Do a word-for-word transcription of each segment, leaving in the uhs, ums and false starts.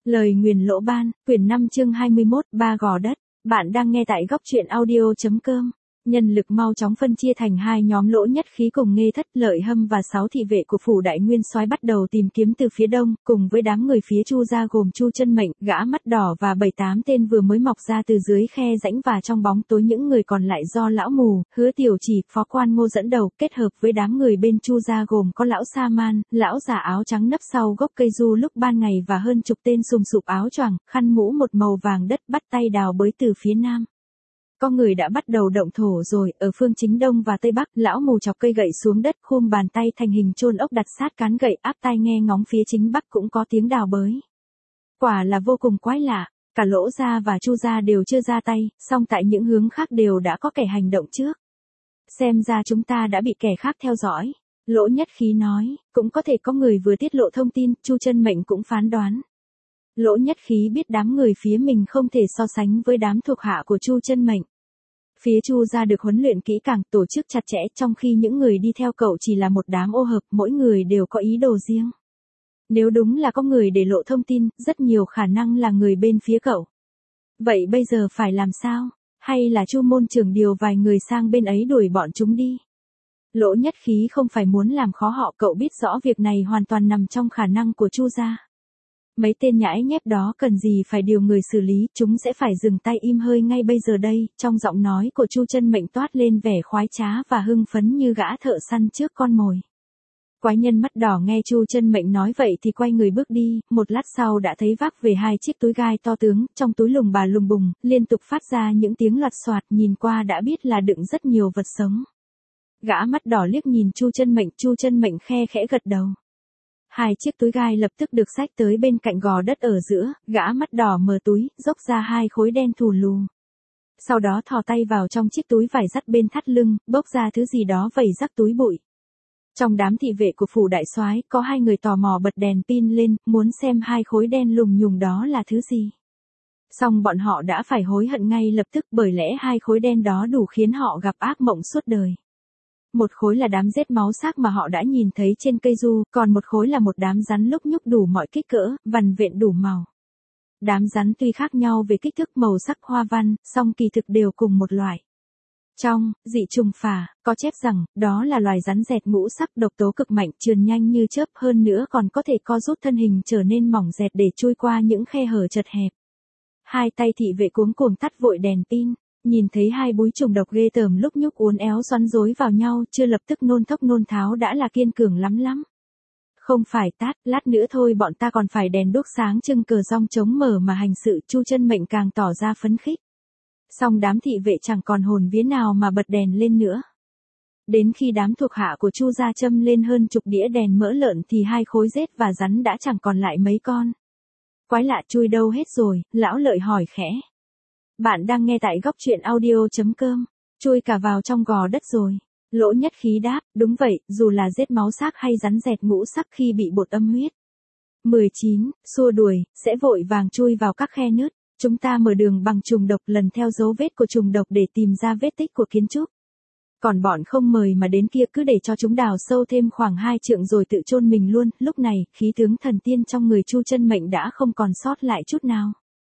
Lời nguyền lỗ ban, quyển năm chương hai mươi mốt, ba gò đất. Bạn đang nghe tại góc truyện audio.com. Nhân lực mau chóng phân chia thành hai nhóm Lỗ Nhất Khí cùng Nghê Thất, Lợi Hâm và sáu thị vệ của phủ Đại Nguyên Soái bắt đầu tìm kiếm từ phía đông, cùng với đám người phía Chu gia gồm Chu Chân Mệnh, Gã Mắt Đỏ và bảy tám tên vừa mới mọc ra từ dưới khe rãnh và trong bóng tối. Những người còn lại do lão mù, Hứa Tiểu Chỉ, Phó Quan Ngô dẫn đầu, kết hợp với đám người bên Chu gia gồm có lão Sa Man, lão già áo trắng nấp sau gốc cây du lúc ban ngày và hơn chục tên sùm sụp áo choàng, khăn mũ một màu vàng đất bắt tay đào bới từ phía nam. Có người đã bắt đầu động thổ rồi. Ở phương chính đông và tây bắc, lão mù chọc cây gậy xuống đất, khum bàn tay thành hình chôn ốc đặt sát cán gậy, áp tai nghe ngóng phía chính bắc cũng có tiếng đào bới. Quả là vô cùng quái lạ, cả Lỗ gia và Chu gia đều chưa ra tay, song tại những hướng khác đều đã có kẻ hành động trước. Xem ra chúng ta đã bị kẻ khác theo dõi. Lỗ Nhất Khí nói, cũng có thể có người vừa tiết lộ thông tin. Chu Chân Mệnh cũng phán đoán. Lỗ Nhất Khí biết đám người phía mình không thể so sánh với đám thuộc hạ của Chu Chân Mệnh. Phía Chu gia được huấn luyện kỹ càng, tổ chức chặt chẽ, trong khi những người đi theo cậu chỉ là một đám ô hợp, mỗi người đều có ý đồ riêng. Nếu đúng là có người để lộ thông tin, rất nhiều khả năng là người bên phía cậu. Vậy bây giờ phải làm sao? Hay là Chu môn trưởng điều vài người sang bên ấy đuổi bọn chúng đi? Lỗ Nhất Khí không phải muốn làm khó họ, cậu biết rõ việc này hoàn toàn nằm trong khả năng của Chu gia. Mấy tên nhãi nhép đó cần gì phải điều người xử lý, chúng sẽ phải dừng tay im hơi ngay bây giờ đây. Trong giọng nói của Chu Chân Mệnh toát lên vẻ khoái trá và hưng phấn như gã thợ săn trước con mồi. Quái nhân mắt đỏ nghe Chu Chân Mệnh nói vậy thì quay người bước đi, một lát sau đã thấy vác về hai chiếc túi gai to tướng, trong túi lùng bà lùng bùng, liên tục phát ra những tiếng loạt soạt, nhìn qua đã biết là đựng rất nhiều vật sống. Gã mắt đỏ liếc nhìn Chu Chân Mệnh, Chu Chân Mệnh khe khẽ gật đầu. Hai chiếc túi gai lập tức được xách tới bên cạnh gò đất ở giữa, gã mắt đỏ mở túi, dốc ra hai khối đen thù lù. Sau đó thò tay vào trong chiếc túi vải dắt bên thắt lưng, bốc ra thứ gì đó vẩy rắc túi bụi. Trong đám thị vệ của phủ đại soái, có hai người tò mò bật đèn pin lên, muốn xem hai khối đen lùng nhùng đó là thứ gì. Song bọn họ đã phải hối hận ngay lập tức, bởi lẽ hai khối đen đó đủ khiến họ gặp ác mộng suốt đời. Một khối là đám rết máu xác mà họ đã nhìn thấy trên cây du, còn một khối là một đám rắn lúc nhúc đủ mọi kích cỡ, vằn vện đủ màu. Đám rắn tuy khác nhau về kích thước, màu sắc, hoa văn, song kỳ thực đều cùng một loại. Trong dị trùng phả, có chép rằng, đó là loài rắn dẹt ngũ sắc, độc tố cực mạnh, trườn nhanh như chớp, hơn nữa còn có thể co rút thân hình trở nên mỏng dẹt để chui qua những khe hở chật hẹp. Hai tay thị vệ cuống cuồng tắt vội đèn pin. Nhìn thấy hai búi trùng độc ghê tởm lúc nhúc uốn éo xoắn rối vào nhau, chưa lập tức nôn thốc nôn tháo đã là kiên cường lắm lắm. Không phải tát, lát nữa thôi bọn ta còn phải đèn đuốc sáng trưng cờ rong chống mở mà hành sự. Chu Chân Mệnh càng tỏ ra phấn khích. Song đám thị vệ chẳng còn hồn vía nào mà bật đèn lên nữa. Đến khi đám thuộc hạ của Chu gia châm lên hơn chục đĩa đèn mỡ lợn thì hai khối rết và rắn đã chẳng còn lại mấy con. Quái lạ, chui đâu hết rồi? Lão Lợi hỏi khẽ. Bạn đang nghe tại góc truyện audio.com. Chui cả vào trong gò đất rồi. Lỗ Nhất Khí đáp, đúng vậy, dù là rết máu xác hay rắn dẹt ngũ sắc khi bị bột âm huyết. mười chín, xua đuổi, sẽ vội vàng chui vào các khe nứt. Chúng ta mở đường bằng trùng độc, lần theo dấu vết của trùng độc để tìm ra vết tích của kiến trúc. Còn bọn không mời mà đến kia cứ để cho chúng đào sâu thêm khoảng hai trượng rồi tự chôn mình luôn. Lúc này, khí tướng thần tiên trong người Chu Chân Mệnh đã không còn sót lại chút nào.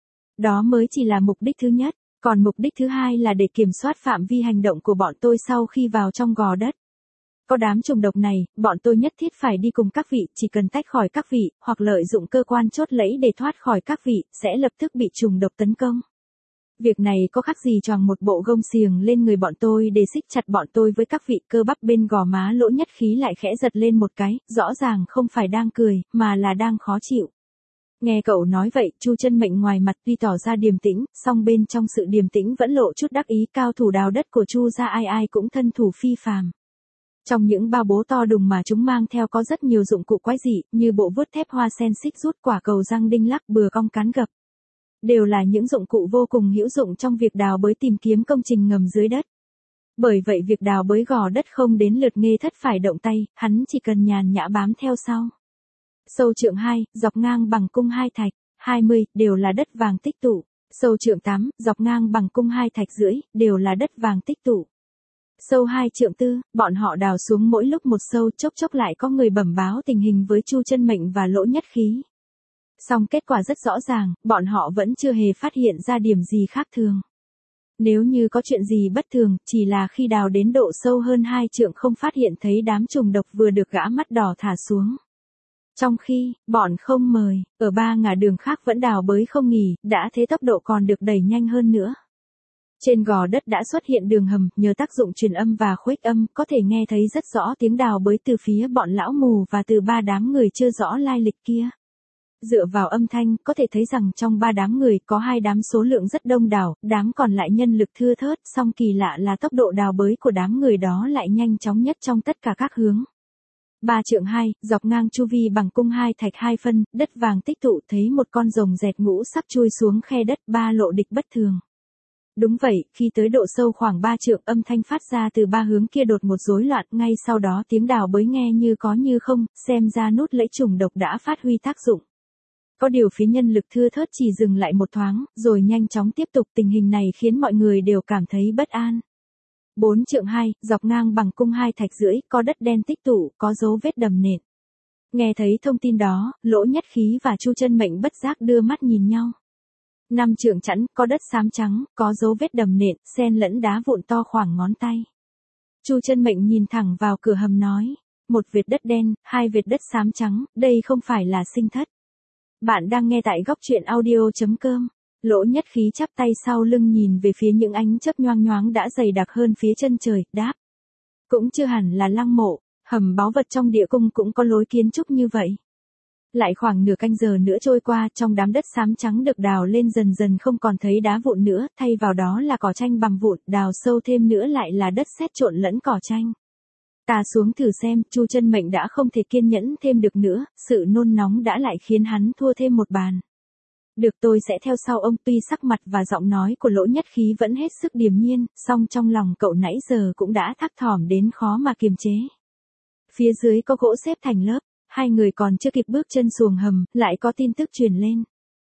Đó mới chỉ là mục đích thứ nhất, còn mục đích thứ hai là để kiểm soát phạm vi hành động của bọn tôi sau khi vào trong gò đất. Có đám trùng độc này, bọn tôi nhất thiết phải đi cùng các vị, chỉ cần tách khỏi các vị, hoặc lợi dụng cơ quan chốt lẫy để thoát khỏi các vị, sẽ lập tức bị trùng độc tấn công. Việc này có khác gì choàng một bộ gông xiềng lên người bọn tôi để xích chặt bọn tôi với các vị. Cơ bắp bên gò má Lỗ Nhất Khí lại khẽ giật lên một cái, rõ ràng không phải đang cười, mà là đang khó chịu. Nghe cậu nói vậy, Chu Chân Mệnh ngoài mặt tuy tỏ ra điềm tĩnh, song bên trong sự điềm tĩnh vẫn lộ chút đắc ý. Cao thủ đào đất của Chu gia ai ai cũng thân thủ phi phàm. Trong những bao bố to đùng mà chúng mang theo có rất nhiều dụng cụ quái dị, như bộ vuốt thép hoa sen xích rút, quả cầu răng đinh lắc, bừa cong cán gập. Đều là những dụng cụ vô cùng hữu dụng trong việc đào bới tìm kiếm công trình ngầm dưới đất. Bởi vậy việc đào bới gò đất không đến lượt Nghê Thất phải động tay, hắn chỉ cần nhàn nhã bám theo sau. Sâu trượng hai, dọc ngang bằng cung hai thạch, hai mươi, đều là đất vàng tích tụ. Sâu trượng tám, dọc ngang bằng cung hai thạch rưỡi, đều là đất vàng tích tụ. Sâu hai trượng tư, bọn họ đào xuống mỗi lúc một sâu, chốc chốc lại có người bẩm báo tình hình với Chu Chân Mệnh và Lỗ Nhất Khí. Song kết quả rất rõ ràng, bọn họ vẫn chưa hề phát hiện ra điểm gì khác thường. Nếu như có chuyện gì bất thường, chỉ là khi đào đến độ sâu hơn hai trượng không phát hiện thấy đám trùng độc vừa được gã mắt đỏ thả xuống. Trong khi, bọn không mời, ở ba ngả đường khác vẫn đào bới không nghỉ, đã thế tốc độ còn được đẩy nhanh hơn nữa. Trên gò đất đã xuất hiện đường hầm, nhờ tác dụng truyền âm và khuếch âm, có thể nghe thấy rất rõ tiếng đào bới từ phía bọn lão mù và từ ba đám người chưa rõ lai lịch kia. Dựa vào âm thanh, có thể thấy rằng trong ba đám người có hai đám số lượng rất đông đảo, đám còn lại nhân lực thưa thớt, song kỳ lạ là tốc độ đào bới của đám người đó lại nhanh chóng nhất trong tất cả các hướng. Ba trượng hai, dọc ngang chu vi bằng cung hai thạch hai phân, đất vàng tích tụ, thấy một con rồng dẹt ngũ sắc chui xuống khe đất, ba lộ địch bất thường. Đúng vậy, khi tới độ sâu khoảng ba trượng, âm thanh phát ra từ ba hướng kia đột một rối loạn, ngay sau đó tiếng đào bới nghe như có như không, xem ra nút lẫy trùng độc đã phát huy tác dụng. Có điều phía nhân lực thưa thớt chỉ dừng lại một thoáng, rồi nhanh chóng tiếp tục, tình hình này khiến mọi người đều cảm thấy bất an. Bốn trượng hai, dọc ngang bằng cung hai thạch rưỡi, có đất đen tích tụ, có dấu vết đầm nện. Nghe thấy thông tin đó, Lỗ Nhất Khí và Chu Chân Mệnh bất giác đưa mắt nhìn nhau. Năm trượng chẵn, có đất xám trắng, có dấu vết đầm nện, xen lẫn đá vụn to khoảng ngón tay. Chu Chân Mệnh nhìn thẳng vào cửa hầm nói, một vệt đất đen, hai vệt đất xám trắng, đây không phải là sinh thất. Bạn đang nghe tại góc truyện audio chấm com. Lỗ Nhất Khí chắp tay sau lưng nhìn về phía những ánh chớp nhoang nhoáng đã dày đặc hơn phía chân trời, đáp. Cũng chưa hẳn là lăng mộ, hầm báu vật trong địa cung cũng có lối kiến trúc như vậy. Lại khoảng nửa canh giờ nữa trôi qua, trong đám đất xám trắng được đào lên dần dần không còn thấy đá vụn nữa, thay vào đó là cỏ tranh bằng vụn, đào sâu thêm nữa lại là đất sét trộn lẫn cỏ tranh. Ta xuống thử xem, Chu Chân Mệnh đã không thể kiên nhẫn thêm được nữa, sự nôn nóng đã lại khiến hắn thua thêm một bàn. Được, tôi sẽ theo sau ông. Tuy sắc mặt và giọng nói của Lỗ Nhất Khí vẫn hết sức điềm nhiên, song trong lòng cậu nãy giờ cũng đã thắc thỏm đến khó mà kiềm chế. Phía dưới có gỗ xếp thành lớp, hai người còn chưa kịp bước chân xuồng hầm, lại có tin tức truyền lên.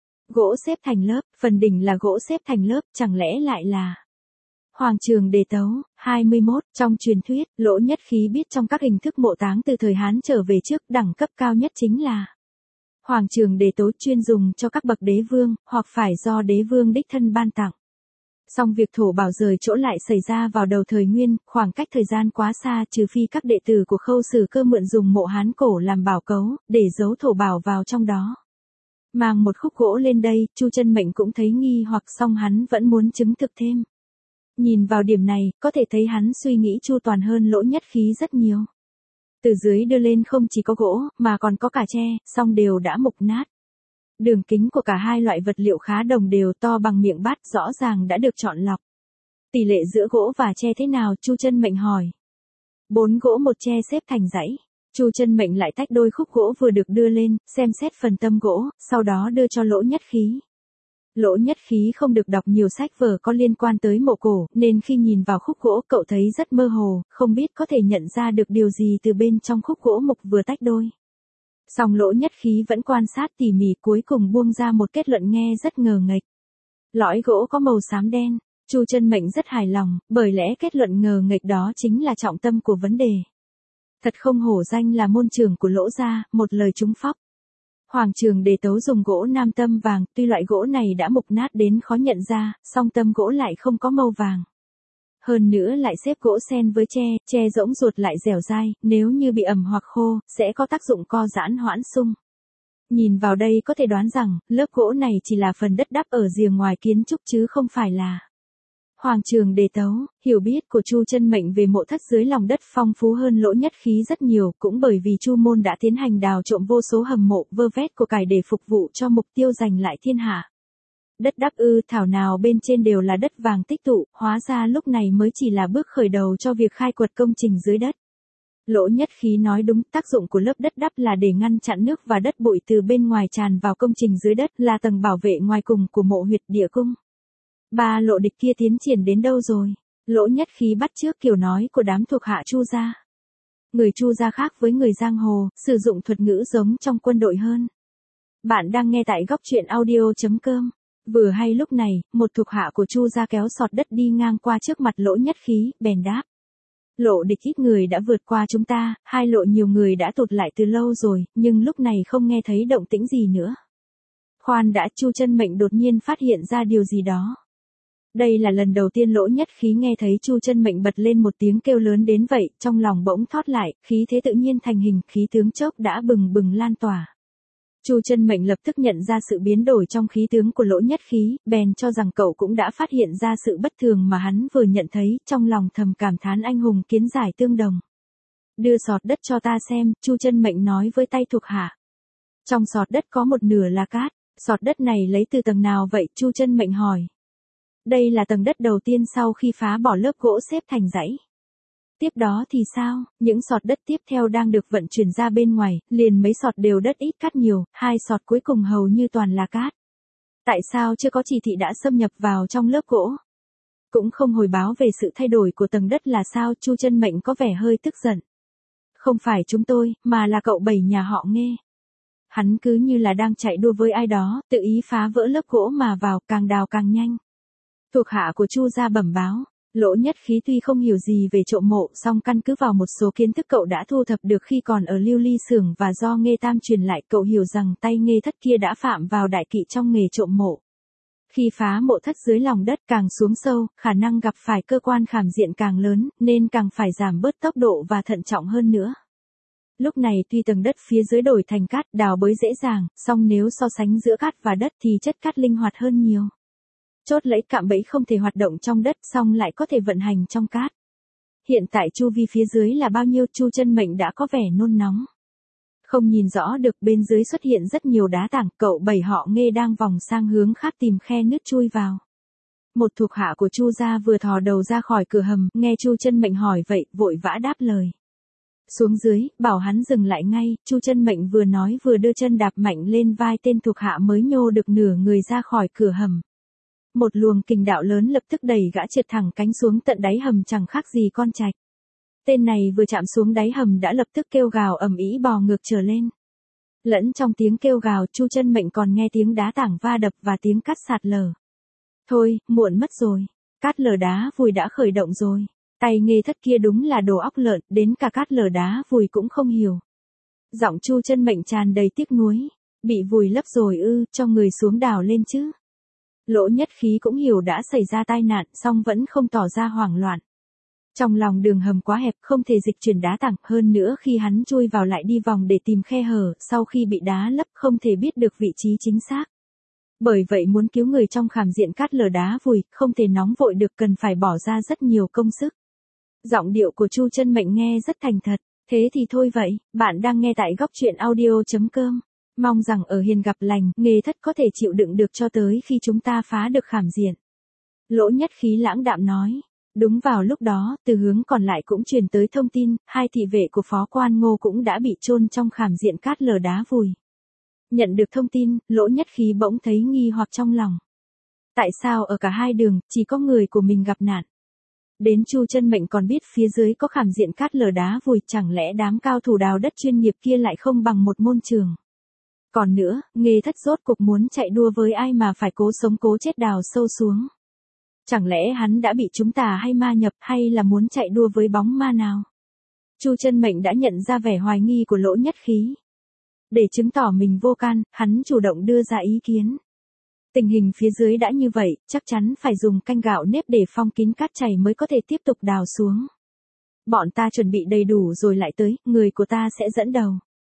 Gỗ xếp thành lớp, phần đỉnh là gỗ xếp thành lớp, chẳng lẽ lại là... Hoàng Trường Đề Tấu, hai mươi mốt, trong truyền thuyết, Lỗ Nhất Khí biết trong các hình thức mộ táng từ thời Hán trở về trước, đẳng cấp cao nhất chính là Hoàng Trường Đề Tấu, chuyên dùng cho các bậc đế vương, hoặc phải do đế vương đích thân ban tặng. Song việc thổ bảo rời chỗ lại xảy ra vào đầu thời Nguyên, khoảng cách thời gian quá xa, trừ phi các đệ tử của Khâu Sử Cơ mượn dùng mộ Hán cổ làm bảo cấu, để giấu thổ bảo vào trong đó. Mang một khúc gỗ lên đây, Chu Chân Mệnh cũng thấy nghi hoặc, song hắn vẫn muốn chứng thực thêm. Nhìn vào điểm này, có thể thấy hắn suy nghĩ chu toàn hơn Lỗ Nhất Khí rất nhiều. Từ dưới đưa lên không chỉ có gỗ, mà còn có cả tre, song đều đã mục nát. Đường kính của cả hai loại vật liệu khá đồng đều, to bằng miệng bát, rõ ràng đã được chọn lọc. Tỷ lệ giữa gỗ và tre thế nào, Chu Chân Mệnh hỏi. Bốn gỗ một tre xếp thành dãy. Chu Chân Mệnh lại tách đôi khúc gỗ vừa được đưa lên, xem xét phần tâm gỗ, sau đó đưa cho Lỗ Nhất Khí. Lỗ Nhất Khí không được đọc nhiều sách vở có liên quan tới mộ cổ, nên khi nhìn vào khúc gỗ cậu thấy rất mơ hồ, không biết có thể nhận ra được điều gì từ bên trong khúc gỗ mục vừa tách đôi. Song Lỗ Nhất Khí vẫn quan sát tỉ mỉ, cuối cùng buông ra một kết luận nghe rất ngờ nghệch. Lõi gỗ có màu xám đen. Chu Chân Mệnh rất hài lòng, bởi lẽ kết luận ngờ nghệch đó chính là trọng tâm của vấn đề. Thật không hổ danh là môn trưởng của Lỗ gia, một lời trúng phóc. Hoàng Trường Đề Tấu dùng gỗ nam tâm vàng, tuy loại gỗ này đã mục nát đến khó nhận ra, song tâm gỗ lại không có màu vàng. Hơn nữa lại xếp gỗ sen với tre, tre rỗng ruột lại dẻo dai, nếu như bị ẩm hoặc khô, sẽ có tác dụng co giãn hoãn sung. Nhìn vào đây có thể đoán rằng, lớp gỗ này chỉ là phần đất đắp ở rìa ngoài kiến trúc chứ không phải là Hoàng Trường Đề Tấu. Hiểu biết của Chu Chân Mệnh về mộ thất dưới lòng đất phong phú hơn Lỗ Nhất Khí rất nhiều, cũng bởi vì Chu môn đã tiến hành đào trộm vô số hầm mộ, vơ vét của cải để phục vụ cho mục tiêu giành lại thiên hạ. Đất đắp ư, thảo nào bên trên đều là đất vàng tích tụ, hóa ra lúc này mới chỉ là bước khởi đầu cho việc khai quật công trình dưới đất. Lỗ Nhất Khí nói đúng, tác dụng của lớp đất đắp là để ngăn chặn nước và đất bụi từ bên ngoài tràn vào công trình dưới đất, là tầng bảo vệ ngoài cùng của mộ huyệt địa cung. Ba lộ địch kia tiến triển đến đâu rồi? Lỗ Nhất Khí bắt chước kiểu nói của đám thuộc hạ Chu gia. Người Chu gia khác với người giang hồ, sử dụng thuật ngữ giống trong quân đội hơn. Bạn đang nghe tại góc truyện audio chấm com. Vừa hay lúc này, một thuộc hạ của Chu gia kéo sọt đất đi ngang qua trước mặt Lỗ Nhất Khí, bèn đáp. Lộ địch ít người đã vượt qua chúng ta, hai lộ nhiều người đã tụt lại từ lâu rồi, nhưng lúc này không nghe thấy động tĩnh gì nữa. Khoan đã, Chu Chân Mệnh đột nhiên phát hiện ra điều gì đó. Đây là lần đầu tiên Lỗ Nhất Khí nghe thấy Chu Chân Mệnh bật lên một tiếng kêu lớn đến vậy, trong lòng bỗng thót lại, khí thế tự nhiên thành hình, khí tướng chốc đã bừng bừng lan tỏa. Chu Chân Mệnh lập tức nhận ra sự biến đổi trong khí tướng của Lỗ Nhất Khí, bèn cho rằng cậu cũng đã phát hiện ra sự bất thường mà hắn vừa nhận thấy, trong lòng thầm cảm thán anh hùng kiến giải tương đồng. Đưa sọt đất cho ta xem, Chu Chân Mệnh nói với tay thuộc hạ. Trong sọt đất có một nửa là cát, sọt đất này lấy từ tầng nào vậy, Chu Chân Mệnh hỏi. Đây là tầng đất đầu tiên sau khi phá bỏ lớp gỗ xếp thành dãy. Tiếp đó thì sao, những sọt đất tiếp theo đang được vận chuyển ra bên ngoài, liền mấy sọt đều đất ít cát nhiều, hai sọt cuối cùng hầu như toàn là cát. Tại sao chưa có chỉ thị đã xâm nhập vào trong lớp gỗ? Cũng không hồi báo về sự thay đổi của tầng đất là sao, Chu Chân Mệnh có vẻ hơi tức giận. Không phải chúng tôi, mà là cậu Bảy nhà họ Nghe. Hắn cứ như là đang chạy đua với ai đó, tự ý phá vỡ lớp gỗ mà vào, càng đào càng nhanh. Thuộc hạ của Chu gia bẩm báo, Lỗ Nhất Khí tuy không hiểu gì về trộm mộ, song căn cứ vào một số kiến thức cậu đã thu thập được khi còn ở Lưu Ly xưởng và do Nghê Tam truyền lại, cậu hiểu rằng tay Nghê Thất kia đã phạm vào đại kỵ trong nghề trộm mộ. Khi phá mộ thất dưới lòng đất càng xuống sâu, khả năng gặp phải cơ quan khảm diện càng lớn, nên càng phải giảm bớt tốc độ và thận trọng hơn nữa. Lúc này tuy tầng đất phía dưới đổi thành cát, đào bới dễ dàng, song nếu so sánh giữa cát và đất thì chất cát linh hoạt hơn nhiều. Chốt lẫy cạm bẫy không thể hoạt động trong đất, song lại có thể vận hành trong cát. Hiện tại chu vi phía dưới là bao nhiêu, Chu Chân Mệnh đã có vẻ nôn nóng. Không nhìn rõ được, bên dưới xuất hiện rất nhiều đá tảng, cậu Bảy họ Nghê đang vòng sang hướng khác tìm khe nứt chui vào. Một thuộc hạ của Chu gia vừa thò đầu ra khỏi cửa hầm, nghe Chu Chân Mệnh hỏi vậy, vội vã đáp lời. Xuống dưới, bảo hắn dừng lại ngay, Chu Chân Mệnh vừa nói vừa đưa chân đạp mạnh lên vai tên thuộc hạ mới nhô được nửa người ra khỏi cửa hầm. Một luồng kình đạo lớn lập tức đẩy gã trượt thẳng cánh xuống tận đáy hầm chẳng khác gì con trạch. Tên này vừa chạm xuống đáy hầm đã lập tức kêu gào ầm ĩ bò ngược trở lên. Lẫn trong tiếng kêu gào, Chu Chân Mệnh còn nghe tiếng đá tảng va đập và tiếng cát sạt lở. Thôi, muộn mất rồi. Cát lở đá vùi đã khởi động rồi. Tay Nghê Thất kia đúng là đồ óc lợn, đến cả cát lở đá vùi cũng không hiểu. Giọng Chu Chân Mệnh tràn đầy tiếc nuối. Bị vùi lấp rồi ư, cho người xuống đào lên chứ. Lỗ Nhất Khí cũng hiểu đã xảy ra tai nạn, song vẫn không tỏ ra hoảng loạn. Trong lòng đường hầm quá hẹp, không thể dịch chuyển đá tảng, hơn nữa khi hắn chui vào lại đi vòng để tìm khe hở, sau khi bị đá lấp không thể biết được vị trí chính xác. Bởi vậy muốn cứu người trong khảm diện cát lở đá vùi, không thể nóng vội được, cần phải bỏ ra rất nhiều công sức. Giọng điệu của Chu Chân Mệnh nghe rất thành thật, thế thì thôi vậy, bạn đang nghe tại góc truyện audio chấm com. Mong rằng ở hiền gặp lành, Nghê Thất có thể chịu đựng được cho tới khi chúng ta phá được khảm diện. Lỗ Nhất Khí lãng đạm nói. Đúng vào lúc đó, từ hướng còn lại cũng truyền tới thông tin, hai thị vệ của Phó Quan Ngô cũng đã bị chôn trong khảm diện cát lở đá vùi. Nhận được thông tin, Lỗ Nhất Khí bỗng thấy nghi hoặc trong lòng. Tại sao ở cả hai đường, chỉ có người của mình gặp nạn? Đến Chu Chân Mệnh còn biết phía dưới có khảm diện cát lở đá vùi, chẳng lẽ đám cao thủ đào đất chuyên nghiệp kia lại không bằng một môn trường? Còn nữa, Nghê Thất rốt cuộc muốn chạy đua với ai mà phải cố sống cố chết đào sâu xuống? Chẳng lẽ hắn đã bị chúng tà hay ma nhập, hay là muốn chạy đua với bóng ma nào? Chu Chân Mệnh đã nhận ra vẻ hoài nghi của Lỗ Nhất Khí. Để chứng tỏ mình vô can, hắn chủ động đưa ra ý kiến. Tình hình phía dưới đã như vậy, chắc chắn phải dùng canh gạo nếp để phong kín cát chảy mới có thể tiếp tục đào xuống. Bọn ta chuẩn bị đầy đủ rồi lại tới, người của ta sẽ dẫn đầu.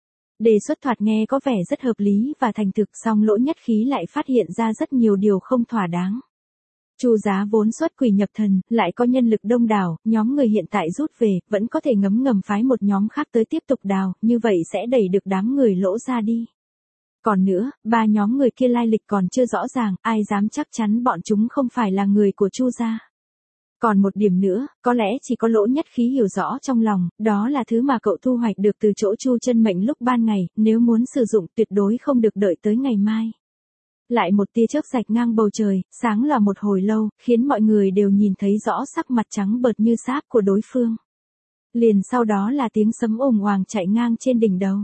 Đề xuất thoạt nghe có vẻ rất hợp lý và thành thực, song Lỗ Nhất Khí lại phát hiện ra rất nhiều điều không thỏa đáng. Chu Giá vốn xuất quỷ nhập thần, lại có nhân lực đông đảo, nhóm người hiện tại rút về, vẫn có thể ngấm ngầm phái một nhóm khác tới tiếp tục đào, như vậy sẽ đẩy được đám người Lỗ ra đi. Còn nữa, ba nhóm người kia lai lịch còn chưa rõ ràng, ai dám chắc chắn bọn chúng không phải là người của Chu gia. Còn một điểm nữa, có lẽ chỉ có Lỗ Nhất Khí hiểu rõ trong lòng, đó là thứ mà cậu thu hoạch được từ chỗ Chu Chân Mệnh lúc ban ngày, nếu muốn sử dụng tuyệt đối không được đợi tới ngày mai. Lại một tia chớp rạch ngang bầu trời, sáng là một hồi lâu, khiến mọi người đều nhìn thấy rõ sắc mặt trắng bợt như sáp của đối phương. Liền sau đó là tiếng sấm ồm oàng chạy ngang trên đỉnh đầu.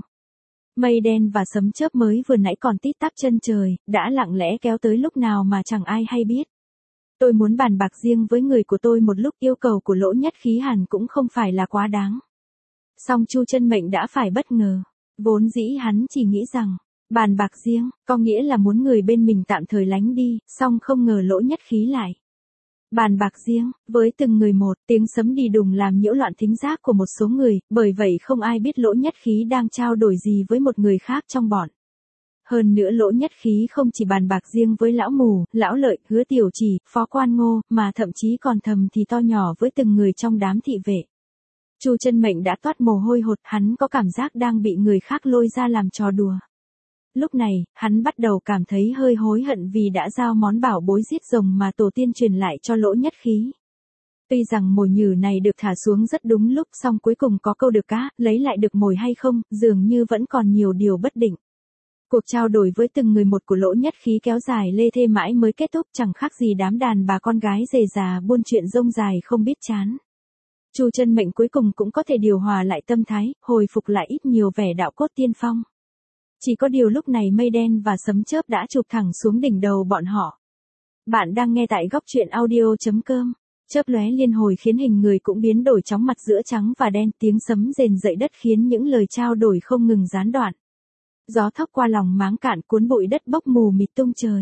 Mây đen và sấm chớp mới vừa nãy còn tít tắp chân trời, đã lặng lẽ kéo tới lúc nào mà chẳng ai hay biết. Tôi muốn bàn bạc riêng với người của tôi một lúc, yêu cầu của Lỗ Nhất Khí hẳn cũng không phải là quá đáng. Song Chu Chân Mệnh đã phải bất ngờ. Vốn dĩ hắn chỉ nghĩ rằng, Bàn bạc riêng, có nghĩa là muốn người bên mình tạm thời lánh đi, song không ngờ Lỗ Nhất Khí lại. Bàn bạc riêng, với từng người một, tiếng sấm đi đùng làm nhiễu loạn thính giác của một số người, bởi vậy không ai biết Lỗ Nhất Khí đang trao đổi gì với một người khác trong bọn. Hơn nữa Lỗ Nhất Khí không chỉ bàn bạc riêng với lão mù, lão lợi, Hứa Tiểu Chỉ, Phó Quan Ngô, mà thậm chí còn thầm thì to nhỏ với từng người trong đám thị vệ. Chu Chân Mệnh đã toát mồ hôi hột, hắn có cảm giác đang bị người khác lôi ra làm trò đùa. Lúc này, hắn bắt đầu cảm thấy hơi hối hận vì đã giao món bảo bối giết rồng mà tổ tiên truyền lại cho Lỗ Nhất Khí. Tuy rằng mồi nhử này được thả xuống rất đúng lúc, song cuối cùng có câu được cá, lấy lại được mồi hay không, dường như vẫn còn nhiều điều bất định. Cuộc trao đổi với từng người một của Lỗ Nhất Khí kéo dài lê thê mãi mới kết thúc, chẳng khác gì đám đàn bà con gái rề rà buôn chuyện rông dài không biết chán. Chu Chân Mệnh cuối cùng cũng có thể điều hòa lại tâm thái, hồi phục lại ít nhiều vẻ đạo cốt tiên phong. Chỉ có điều lúc này mây đen và sấm chớp đã chụp thẳng xuống đỉnh đầu bọn họ. Bạn đang nghe tại góc truyện audio chấm com. Chớp lóe liên hồi khiến hình người cũng biến đổi chóng mặt giữa trắng và đen, tiếng sấm rền dậy đất khiến những lời trao đổi không ngừng gián đoạn. Gió thốc qua lòng máng cạn cuốn bụi đất bốc mù mịt tung trời.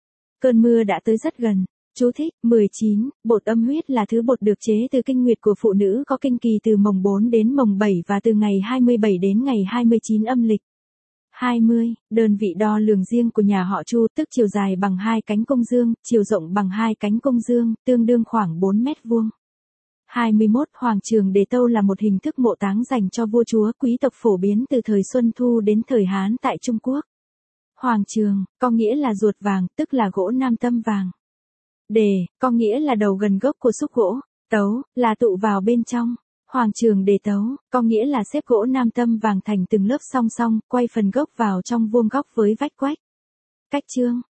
Cơn mưa đã tới rất gần. Chú thích, mười chín, bột âm huyết là thứ bột được chế từ kinh nguyệt của phụ nữ có kinh kỳ từ mồng bốn đến mồng bảy và từ ngày hai mươi bảy đến ngày hai mươi chín âm lịch. hai mươi, đơn vị đo lường riêng của nhà họ Chu, tức chiều dài bằng hai cánh công dương, chiều rộng bằng hai cánh công dương, tương đương khoảng bốn mét vuông. hai mươi mốt, Hoàng trường đề tâu là một hình thức mộ táng dành cho vua chúa, quý tộc phổ biến từ thời Xuân Thu đến thời Hán tại Trung Quốc. Hoàng trường, có nghĩa là ruột vàng, tức là gỗ nam tâm vàng. Đề, có nghĩa là đầu gần gốc của xúc gỗ. Tấu, là tụ vào bên trong. Hoàng trường đề tấu, có nghĩa là xếp gỗ nam tâm vàng thành từng lớp song song, quay phần gốc vào trong vuông góc với vách quách. Cách chương,